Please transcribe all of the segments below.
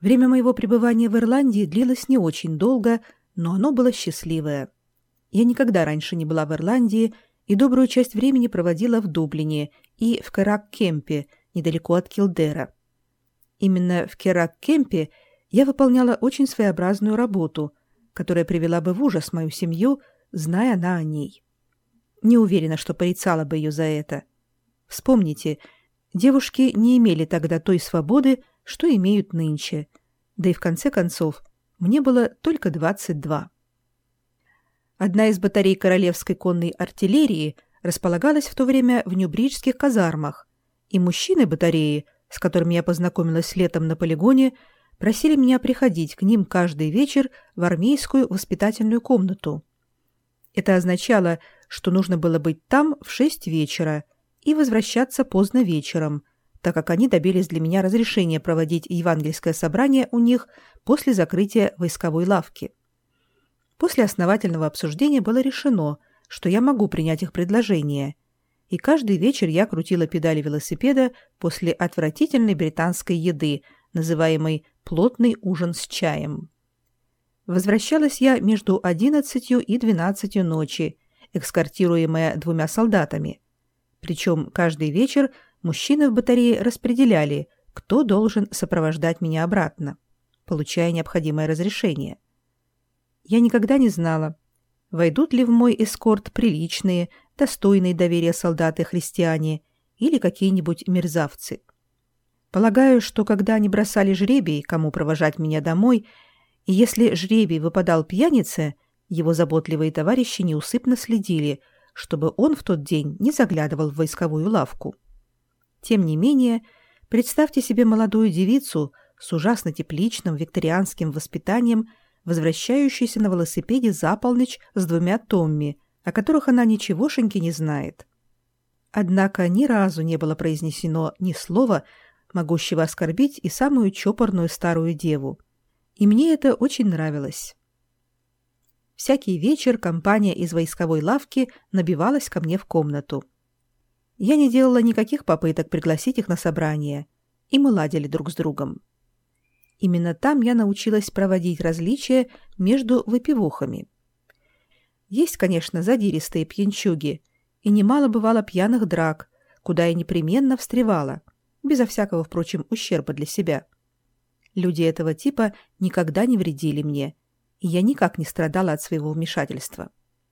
Время моего пребывания в Ирландии длилось не очень долго, но оно было счастливое. Я никогда раньше не была в Ирландии и добрую часть времени проводила в Дублине и в Керрак-Кемпе, недалеко от Килдера. Именно в Керрак-Кемпе я выполняла очень своеобразную работу, которая привела бы в ужас мою семью, зная она о ней. Не уверена, что порицала бы ее за это. Вспомните, девушки не имели тогда той свободы, что имеют нынче, да и в конце концов мне было только 22. Одна из батарей Королевской конной артиллерии располагалась в то время в Нью-Бриджских казармах, и мужчины батареи, с которыми я познакомилась летом на полигоне, просили меня приходить к ним каждый вечер в армейскую воспитательную комнату. Это означало, что нужно было быть там в 6 вечера и возвращаться поздно вечером, так как они добились для меня разрешения проводить евангельское собрание у них после закрытия войсковой лавки. После основательного обсуждения было решено, что я могу принять их предложение, и каждый вечер я крутила педали велосипеда после отвратительной британской еды, называемой «плотный ужин с чаем». Возвращалась я между 11 и 12 ночи, эскортируемая 2 солдатами. Причем каждый вечер мужчины в батарее распределяли, кто должен сопровождать меня обратно, получая необходимое разрешение. Я никогда не знала, войдут ли в мой эскорт приличные, достойные доверия солдаты-христиане или какие-нибудь мерзавцы. Полагаю, что когда они бросали жребий, кому провожать меня домой, и если жребий выпадал пьянице, его заботливые товарищи неусыпно следили, чтобы он в тот день не заглядывал в войсковую лавку. Тем не менее, представьте себе молодую девицу с ужасно тепличным викторианским воспитанием, возвращающуюся на велосипеде за полночь с 2 Томми, о которых она ничегошеньки не знает. Однако ни разу не было произнесено ни слова, могущего оскорбить и самую чопорную старую деву. И мне это очень нравилось. Всякий вечер компания из войсковой лавки набивалась ко мне в комнату. Я не делала никаких попыток пригласить их на собрание, и мы ладили друг с другом. Именно там я научилась проводить различия между выпивохами. Есть, конечно, задиристые пьянчуги, и немало бывало пьяных драк, куда я непременно встревала, безо всякого, впрочем, ущерба для себя. Люди этого типа никогда не вредили мне, и я никак не страдала от своего вмешательства.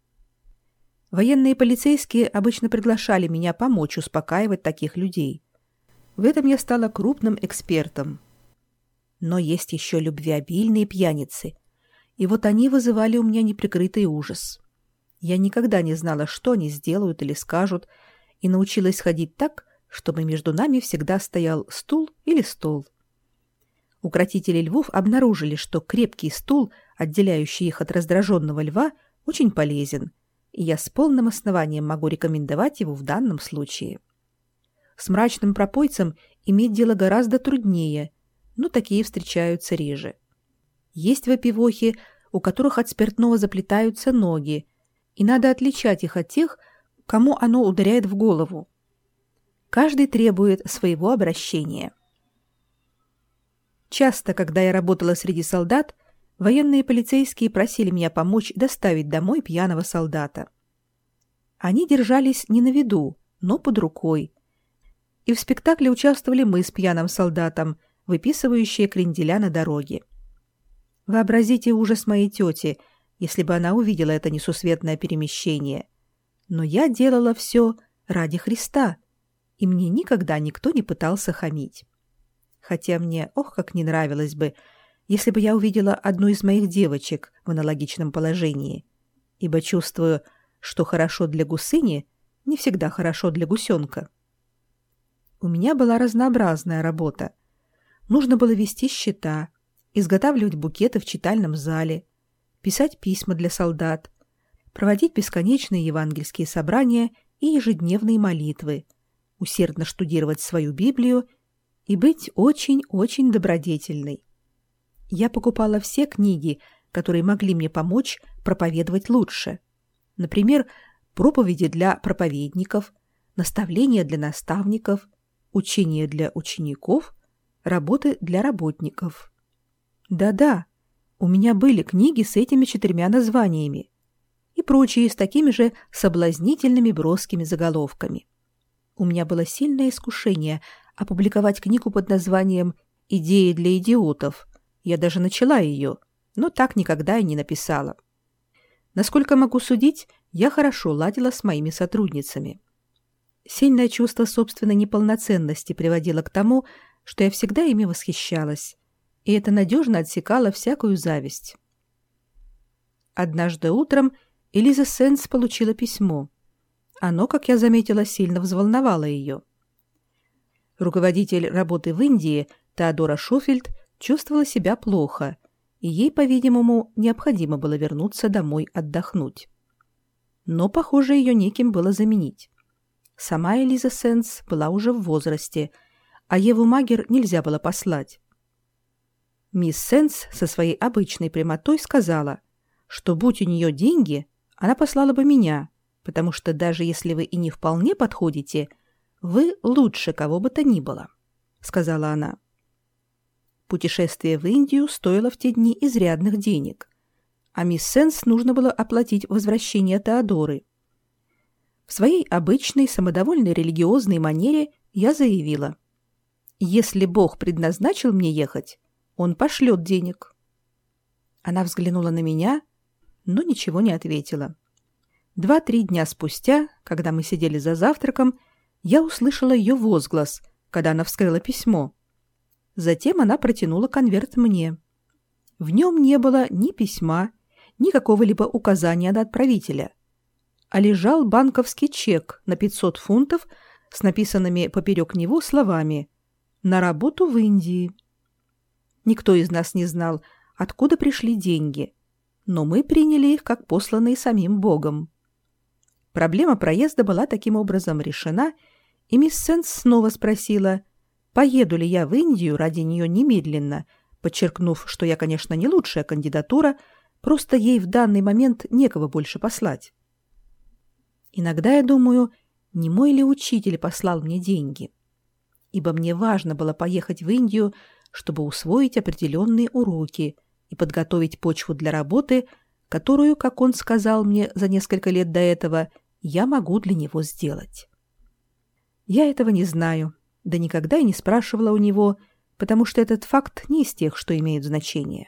Военные полицейские обычно приглашали меня помочь успокаивать таких людей. В этом я стала крупным экспертом. Но есть еще любвеобильные пьяницы, и вот они вызывали у меня неприкрытый ужас. Я никогда не знала, что они сделают или скажут, и научилась ходить так, чтобы между нами всегда стоял стул или стол. Укротители львов обнаружили, что крепкий стул, отделяющий их от раздраженного льва, очень полезен, и я с полным основанием могу рекомендовать его в данном случае. С мрачным пропойцем иметь дело гораздо труднее, но такие встречаются реже. Есть выпивохи, у которых от спиртного заплетаются ноги, и надо отличать их от тех, кому оно ударяет в голову. Каждый требует своего обращения. Часто, когда я работала среди солдат, военные полицейские просили меня помочь доставить домой пьяного солдата. Они держались не на виду, но под рукой. И в спектакле участвовали мы с пьяным солдатом, выписывающие кренделя на дороге. Вообразите ужас моей тети, если бы она увидела это несусветное перемещение. Но я делала все ради Христа, и мне никогда никто не пытался хамить. Хотя мне, как не нравилось бы, если бы я увидела одну из моих девочек в аналогичном положении, ибо чувствую, что хорошо для гусыни не всегда хорошо для гусенка. У меня была разнообразная работа. Нужно было вести счета, изготавливать букеты в читальном зале, писать письма для солдат, проводить бесконечные евангельские собрания и ежедневные молитвы, усердно штудировать свою Библию и быть очень-очень добродетельной. Я покупала все книги, которые могли мне помочь проповедовать лучше. Например, проповеди для проповедников, наставления для наставников, учения для учеников, работы для работников. Да-да, у меня были книги с этими 4 названиями и прочие с такими же соблазнительными броскими заголовками. У меня было сильное искушение опубликовать книгу под названием «Идеи для идиотов». Я даже начала ее, но так никогда и не написала. Насколько могу судить, я хорошо ладила с моими сотрудницами. Сильное чувство собственной неполноценности приводило к тому, что я всегда ими восхищалась, и это надежно отсекало всякую зависть. Однажды утром Элиза Сенс получила письмо. Оно, как я заметила, сильно взволновало ее. Руководитель работы в Индии Теодора Шофельд чувствовала себя плохо, и ей, по-видимому, необходимо было вернуться домой отдохнуть. Но, похоже, ее неким было заменить. Сама Элиза Сенс была уже в возрасте, а Еву Магер нельзя было послать. Мисс Сенс со своей обычной прямотой сказала, что, будь у нее деньги, она послала бы меня, потому что даже если вы и не вполне подходите, вы лучше кого бы то ни было, — сказала она. Путешествие в Индию стоило в те дни изрядных денег, а мисс Сенс нужно было оплатить возвращение Теодоры. В своей обычной самодовольной религиозной манере я заявила: «Если Бог предназначил мне ехать, Он пошлет денег». Она взглянула на меня, но ничего не ответила. 2-3 дня спустя, когда мы сидели за завтраком, я услышала ее возглас, когда она вскрыла письмо. Затем она протянула конверт мне. В нем не было ни письма, ни какого-либо указания от отправителя, а лежал банковский чек на 500 фунтов с написанными поперек него словами «На работу в Индии». Никто из нас не знал, откуда пришли деньги, но мы приняли их как посланные самим Богом. Проблема проезда была таким образом решена, и мисс Сенс снова спросила, поеду ли я в Индию ради нее немедленно, подчеркнув, что я, конечно, не лучшая кандидатура, просто ей в данный момент некого больше послать. Иногда я думаю, не мой ли учитель послал мне деньги, ибо мне важно было поехать в Индию, чтобы усвоить определенные уроки и подготовить почву для работы, которую, как он сказал мне за несколько лет до этого, я могу для него сделать. Я этого не знаю, да никогда и не спрашивала у него, потому что этот факт не из тех, что имеют значение.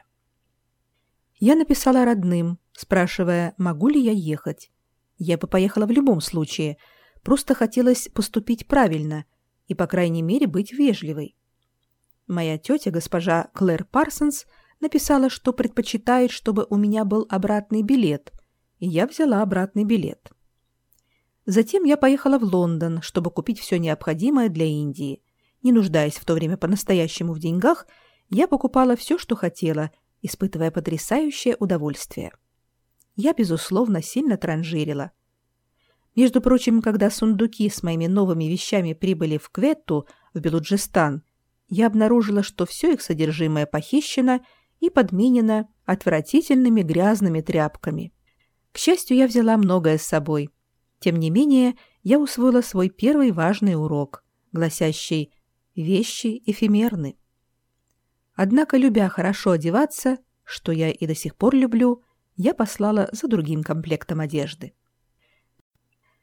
Я написала родным, спрашивая, могу ли я ехать. Я бы поехала в любом случае, просто хотелось поступить правильно и, по крайней мере, быть вежливой. Моя тетя, госпожа Клэр Парсонс, написала, что предпочитает, чтобы у меня был обратный билет, и я взяла обратный билет. Затем я поехала в Лондон, чтобы купить все необходимое для Индии. Не нуждаясь в то время по-настоящему в деньгах, я покупала все, что хотела, испытывая потрясающее удовольствие. Я, безусловно, сильно транжирила. Между прочим, когда сундуки с моими новыми вещами прибыли в Кветту, в Белуджистан, я обнаружила, что все их содержимое похищено и подменено отвратительными грязными тряпками. К счастью, я взяла многое с собой. Тем не менее, я усвоила свой первый важный урок, гласящий «Вещи эфемерны». Однако, любя хорошо одеваться, что я и до сих пор люблю, я послала за другим комплектом одежды.